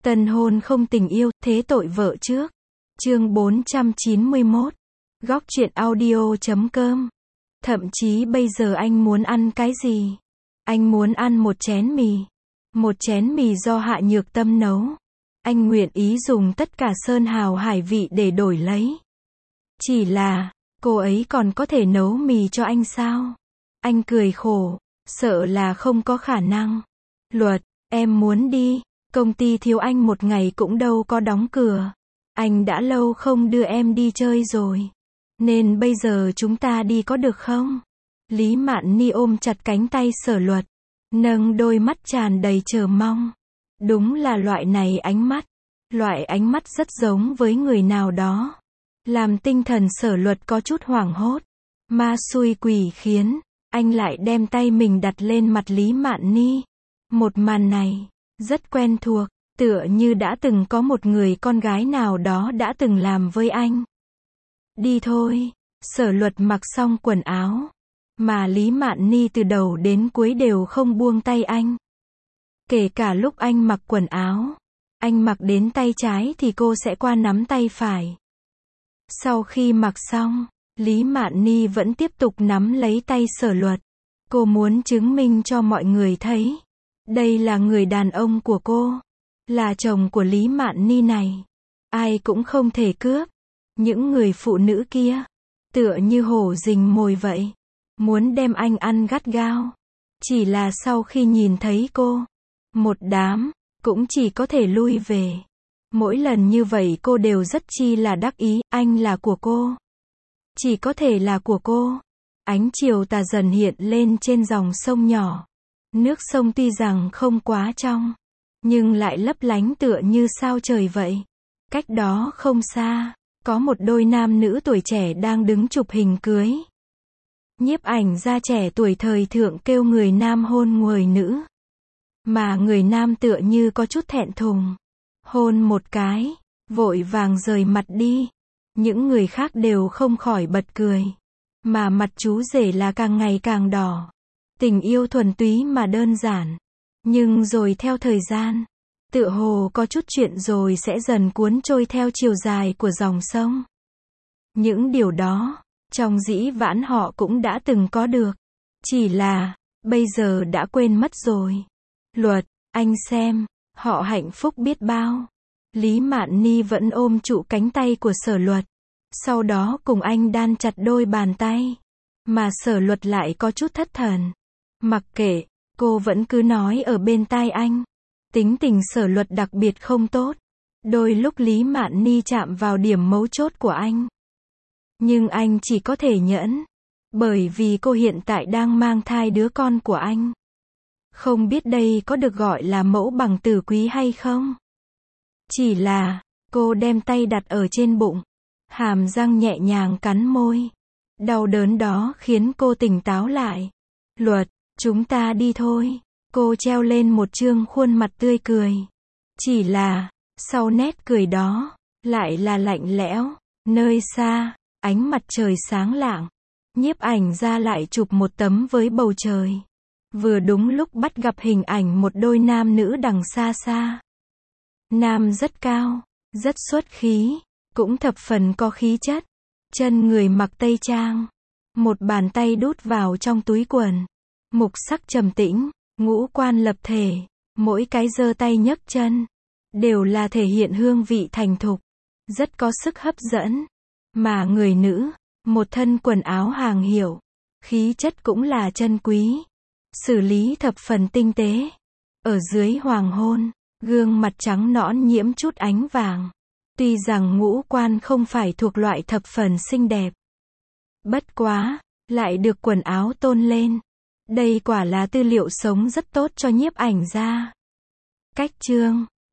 Tân hôn không tình yêu, thế tội vợ trước. Chương 491. Góc truyện audio.com. Thậm chí bây giờ anh muốn ăn cái gì? Anh muốn ăn một chén mì. Một chén mì do Hạ Nhược Tâm nấu. Anh nguyện ý dùng tất cả sơn hào hải vị để đổi lấy. Chỉ là, cô ấy còn có thể nấu mì cho anh sao? Anh cười khổ, sợ là không có khả năng. Luật, em muốn đi. Công ty thiếu anh một ngày cũng đâu có đóng cửa. Anh đã lâu không đưa em đi chơi rồi. Nên bây giờ chúng ta đi có được không? Lý Mạn Ni ôm chặt cánh tay Sở Luật, nâng đôi mắt tràn đầy chờ mong. Đúng là loại này ánh mắt. Loại ánh mắt rất giống với người nào đó. Làm tinh thần Sở Luật có chút hoảng hốt. Ma xui quỷ khiến, anh lại đem tay mình đặt lên mặt Lý Mạn Ni. Một màn này rất quen thuộc, tựa như đã từng có một người con gái nào đó đã từng làm với anh. Đi thôi. Sở Luật mặc xong quần áo, mà Lý Mạn Ni từ đầu đến cuối đều không buông tay anh. Kể cả lúc anh mặc quần áo, anh mặc đến tay trái thì cô sẽ qua nắm tay phải. Sau khi mặc xong, Lý Mạn Ni vẫn tiếp tục nắm lấy tay Sở Luật. Cô muốn chứng minh cho mọi người thấy, đây là người đàn ông của cô, là chồng của Lý Mạn Ni này. Ai cũng không thể cướp. Những người phụ nữ kia, tựa như hổ rình mồi vậy, muốn đem anh ăn gắt gao. Chỉ là sau khi nhìn thấy cô, một đám, cũng chỉ có thể lui về. Mỗi lần như vậy cô đều rất chi là đắc ý, anh là của cô. Chỉ có thể là của cô. Ánh chiều tà dần hiện lên trên dòng sông nhỏ. Nước sông tuy rằng không quá trong, nhưng lại lấp lánh tựa như sao trời vậy. Cách đó không xa, có một đôi nam nữ tuổi trẻ đang đứng chụp hình cưới. Nhiếp ảnh gia trẻ tuổi thời thượng kêu người nam hôn người nữ. Mà người nam tựa như có chút thẹn thùng. Hôn một cái, vội vàng rời mặt đi. Những người khác đều không khỏi bật cười. Mà mặt chú rể là càng ngày càng đỏ. Tình yêu thuần túy mà đơn giản. Nhưng rồi theo thời gian, tựa hồ có chút chuyện rồi sẽ dần cuốn trôi theo chiều dài của dòng sông. Những điều đó, trong dĩ vãng họ cũng đã từng có được. Chỉ là, bây giờ đã quên mất rồi. Luật, anh xem, họ hạnh phúc biết bao. Lý Mạn Ni vẫn ôm trụ cánh tay của Sở Luật. Sau đó cùng anh đan chặt đôi bàn tay. Mà Sở Luật lại có chút thất thần. Mặc kệ, cô vẫn cứ nói ở bên tai anh. Tính tình Sở Luật đặc biệt không tốt. Đôi lúc Lý Mạn Ni chạm vào điểm mấu chốt của anh. Nhưng anh chỉ có thể nhẫn. Bởi vì cô hiện tại đang mang thai đứa con của anh. Không biết đây có được gọi là mẫu bằng tử quý hay không? Chỉ là, cô đem tay đặt ở trên bụng. Hàm răng nhẹ nhàng cắn môi. Đau đớn đó khiến cô tỉnh táo lại. Luật, chúng ta đi thôi. Cô treo lên một trương khuôn mặt tươi cười. Chỉ là, sau nét cười đó, lại là lạnh lẽo. Nơi xa, ánh mặt trời sáng lạng. Nhiếp ảnh gia lại chụp một tấm với bầu trời. Vừa đúng lúc bắt gặp hình ảnh một đôi nam nữ đằng xa xa. Nam rất cao, rất xuất khí, cũng thập phần có khí chất. Chân người mặc tây trang. Một bàn tay đút vào trong túi quần. Mục sắc trầm tĩnh, ngũ quan lập thể. Mỗi cái giơ tay nhấc chân, đều là thể hiện hương vị thành thục. Rất có sức hấp dẫn. Mà người nữ, một thân quần áo hàng hiệu. Khí chất cũng là chân quý. Xử lý thập phần tinh tế. Ở dưới hoàng hôn, gương mặt trắng nõn nhiễm chút ánh vàng. Tuy rằng ngũ quan không phải thuộc loại thập phần xinh đẹp. Bất quá, lại được quần áo tôn lên. Đây quả là tư liệu sống rất tốt cho nhiếp ảnh gia. Cách chương